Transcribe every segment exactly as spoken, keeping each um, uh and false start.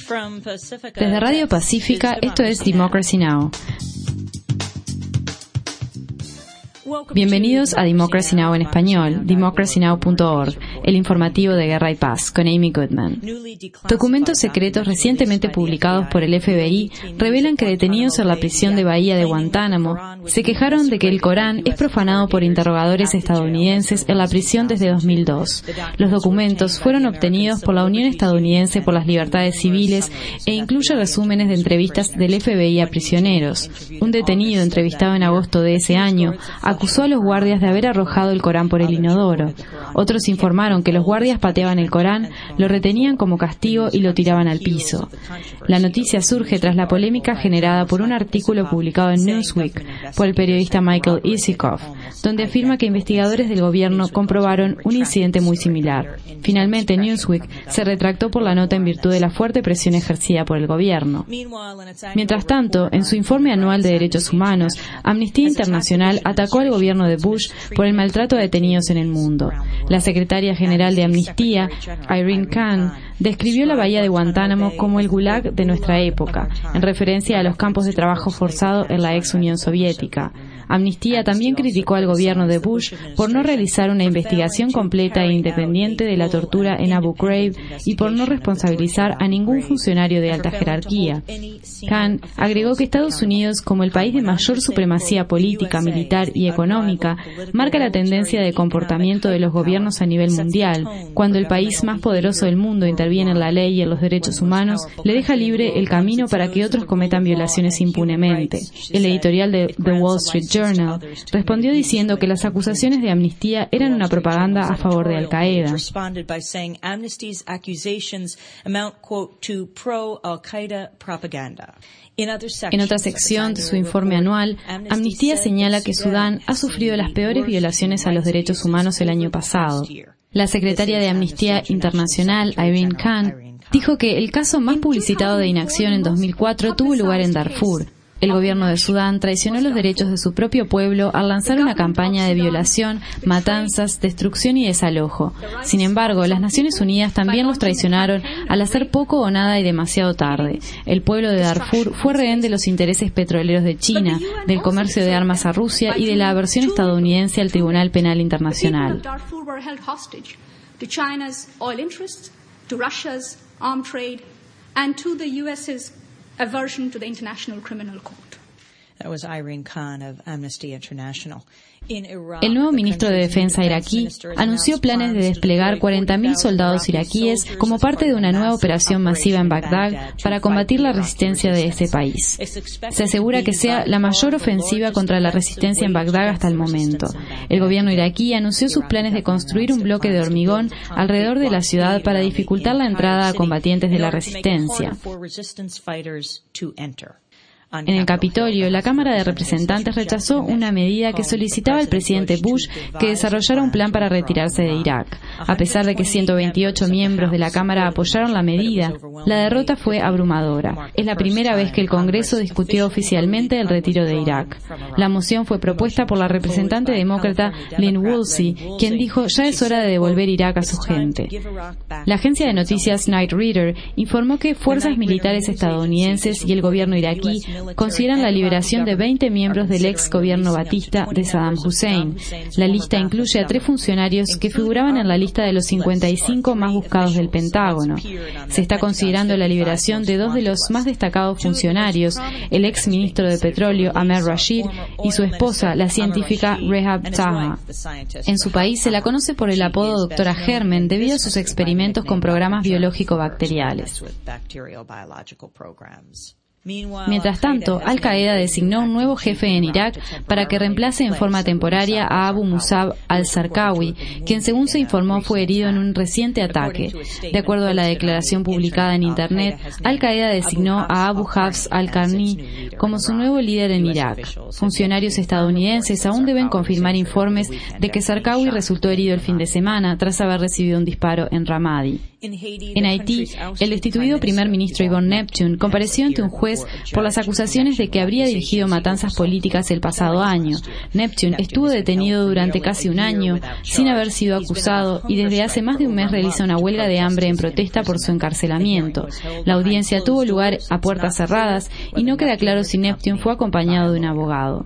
Desde Radio Pacífica, esto es Democracy Now! Bienvenidos a Democracy Now! En español, democracy now punto org, el informativo de Guerra y Paz, con Amy Goodman. Documentos secretos recientemente publicados por el F B I revelan que detenidos en la prisión de Bahía de Guantánamo se quejaron de que el Corán es profanado por interrogadores estadounidenses en la prisión desde dos mil dos. Los documentos fueron obtenidos por la Unión Estadounidense por las Libertades Civiles e incluye resúmenes de entrevistas del F B I a prisioneros. Un detenido entrevistado en agosto de ese año acusó a los guardias de haber arrojado el Corán por el inodoro. Otros informaron que los guardias pateaban el Corán, lo retenían como castigo y lo tiraban al piso. La noticia surge tras la polémica generada por un artículo publicado en Newsweek por el periodista Michael Isikoff, donde afirma que investigadores del gobierno comprobaron un incidente muy similar. Finalmente, Newsweek se retractó por la nota en virtud de la fuerte presión ejercida por el gobierno. Mientras tanto, en su informe anual de derechos humanos, Amnistía Internacional atacó al gobierno de Bush por el maltrato a detenidos en el mundo. La secretaria general de Amnistía, Irene Khan, describió la bahía de Guantánamo como el Gulag de nuestra época, en referencia a los campos de trabajo forzado en la ex Unión Soviética. Amnistía también criticó al gobierno de Bush por no realizar una investigación completa e independiente de la tortura en Abu Ghraib y por no responsabilizar a ningún funcionario de alta jerarquía. Khan agregó que Estados Unidos, como el país de mayor supremacía política, militar y económica, marca la tendencia de comportamiento de los gobiernos a nivel mundial. Cuando el país más poderoso del mundo interviene en la ley y en los derechos humanos, le deja libre el camino para que otros cometan violaciones impunemente. El editorial de The Wall Street Journal respondió diciendo que las acusaciones de Amnistía eran una propaganda a favor de Al Qaeda. En otra sección de su informe anual, Amnistía señala que Sudán ha sufrido las peores violaciones a los derechos humanos el año pasado. La secretaria de Amnistía Internacional, Irene Khan, dijo que el caso más publicitado de inacción en dos mil cuatro tuvo lugar en Darfur. El gobierno de Sudán traicionó los derechos de su propio pueblo al lanzar una campaña de violación, matanzas, destrucción y desalojo. Sin embargo, las Naciones Unidas también los traicionaron al hacer poco o nada y demasiado tarde. El pueblo de Darfur fue rehén de los intereses petroleros de China, del comercio de armas a Rusia y de la aversión estadounidense al Tribunal Penal Internacional. Aversion to the International Criminal Court. That was Irene Khan of Amnesty International. El nuevo ministro de Defensa iraquí anunció planes de desplegar cuarenta mil soldados iraquíes como parte de una nueva operación masiva en Bagdad para combatir la resistencia de ese país. Se asegura que sea la mayor ofensiva contra la resistencia en Bagdad hasta el momento. El gobierno iraquí anunció sus planes de construir un bloque de hormigón alrededor de la ciudad para dificultar la entrada a combatientes de la resistencia. En el Capitolio, la Cámara de Representantes rechazó una medida que solicitaba al presidente Bush que desarrollara un plan para retirarse de Irak. A pesar de que ciento veintiocho miembros de la Cámara apoyaron la medida, la derrota fue abrumadora. Es la primera vez que el Congreso discutió oficialmente el retiro de Irak. La moción fue propuesta por la representante demócrata Lynn Woolsey, quien dijo ya es hora de devolver Irak a su gente. La agencia de noticias Knight Ridder informó que fuerzas militares estadounidenses y el gobierno iraquí consideran la liberación de veinte miembros del ex gobierno batista de Saddam Hussein. La lista incluye a tres funcionarios que figuraban en la lista de los cincuenta y cinco más buscados del Pentágono. Se está considerando la liberación de dos de los más destacados funcionarios, el ex ministro de Petróleo Ahmed Rashid y su esposa, la científica Rehab Taha. En su país se la conoce por el apodo Doctora Germen debido a sus experimentos con programas biológico-bacteriales. Mientras tanto, Al Qaeda designó un nuevo jefe en Irak para que reemplace en forma temporaria a Abu Musab al-Zarqawi, quien según se informó fue herido en un reciente ataque. De acuerdo a la declaración publicada en Internet, Al Qaeda designó a Abu Hafs al-Qarni como su nuevo líder en Irak. Funcionarios estadounidenses aún deben confirmar informes de que Zarqawi resultó herido el fin de semana tras haber recibido un disparo en Ramadi. En Haití, el destituido primer ministro Yvon Neptune compareció ante un juez por las acusaciones de que habría dirigido matanzas políticas el pasado año. Neptune estuvo detenido durante casi un año, sin haber sido acusado, y desde hace más de un mes realiza una huelga de hambre en protesta por su encarcelamiento. La audiencia tuvo lugar a puertas cerradas y no queda claro si Neptune fue acompañado de un abogado.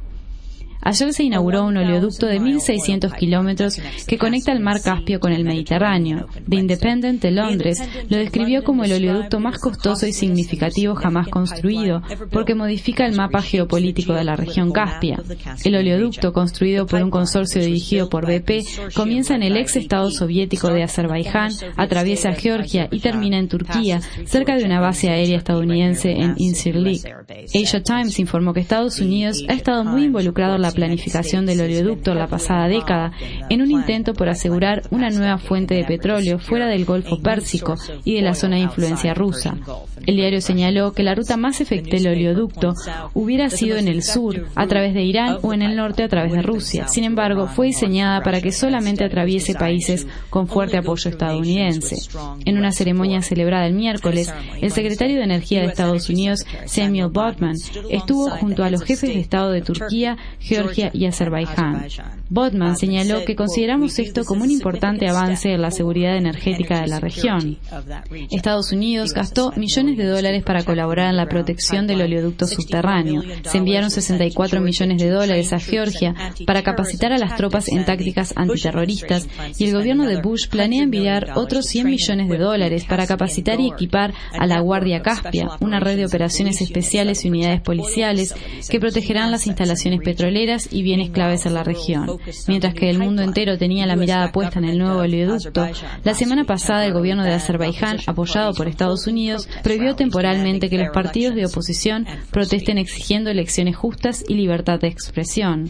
Ayer se inauguró un oleoducto de mil seiscientos kilómetros que conecta el mar Caspio con el Mediterráneo. The Independent de Londres lo describió como el oleoducto más costoso y significativo jamás construido, porque modifica el mapa geopolítico de la región Caspia. El oleoducto, construido por un consorcio dirigido por B P, comienza en el ex estado soviético de Azerbaiyán, atraviesa Georgia y termina en Turquía, cerca de una base aérea estadounidense en Incirlik. Asia Times informó que Estados Unidos ha estado muy involucrado en la planificación del oleoducto la pasada década en un intento por asegurar una nueva fuente de petróleo fuera del Golfo Pérsico y de la zona de influencia rusa. El diario señaló que la ruta más efectiva del oleoducto hubiera sido en el sur, a través de Irán, o en el norte, a través de Rusia. Sin embargo, fue diseñada para que solamente atraviese países con fuerte apoyo estadounidense. En una ceremonia celebrada el miércoles, el secretario de Energía de Estados Unidos, Samuel Botman, estuvo junto a los jefes de Estado de Turquía, Georgia y Azerbaiyán. Botman señaló que consideramos esto como un importante avance en la seguridad energética de la región. Estados Unidos gastó millones de dólares para colaborar en la protección del oleoducto subterráneo. Se enviaron sesenta y cuatro millones de dólares a Georgia para capacitar a las tropas en tácticas antiterroristas, y el gobierno de Bush planea enviar otros cien millones de dólares para capacitar y equipar a la Guardia Caspia, una red de operaciones especiales y unidades policiales que protegerán las instalaciones petroleras y bienes claves en la región. Mientras que el mundo entero tenía la mirada puesta en el nuevo oleoducto, la semana pasada el gobierno de Azerbaiyán, apoyado por Estados Unidos, prohibió temporalmente que los partidos de oposición protesten exigiendo elecciones justas y libertad de expresión.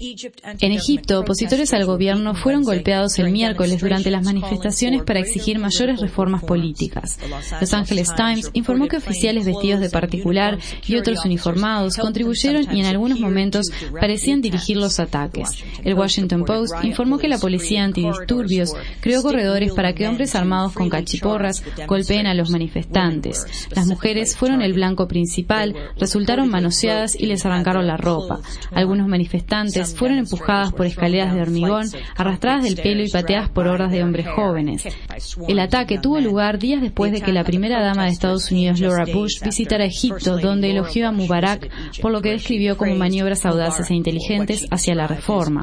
En Egipto, opositores al gobierno fueron golpeados el miércoles durante las manifestaciones para exigir mayores reformas políticas. Los Angeles Times informó que oficiales vestidos de particular y otros uniformados contribuyeron y en algunos momentos parecían dirigir los ataques. El Washington Post informó que la policía antidisturbios creó corredores para que hombres armados con cachiporras golpeen a los manifestantes. Las mujeres fueron el blanco principal, resultaron manoseadas y les arrancaron la ropa. Algunos manifestantes fueron empujadas por escaleras de hormigón, arrastradas del pelo y pateadas por hordas de hombres jóvenes. El ataque tuvo lugar días después de que la primera dama de Estados Unidos, Laura Bush, visitara Egipto, donde elogió a Mubarak por lo que describió como maniobras audaces e inteligentes hacia la reforma.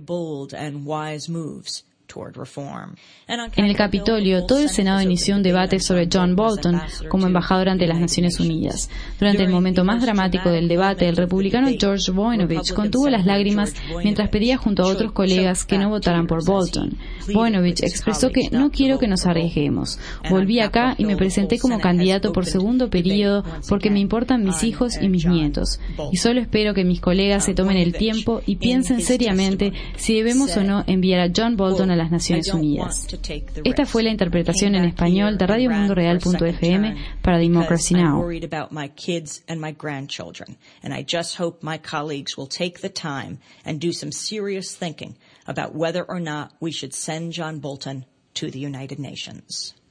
En el Capitolio, todo el Senado inició un debate sobre John Bolton como embajador ante las Naciones Unidas. Durante el momento más dramático del debate, el republicano George Voinovich contuvo las lágrimas mientras pedía junto a otros colegas que no votaran por Bolton. Voinovich expresó que no quiero que nos arriesguemos. Volví acá y me presenté como candidato por segundo periodo porque me importan mis hijos y mis nietos. Y solo espero que mis colegas se tomen el tiempo y piensen seriamente si debemos o no enviar a John Bolton a las Naciones Unidas. Esta fue la interpretación en español de Radio Mundo Real punto f m para Democracy Now! About whether or not we should send John Bolton to the United Nations.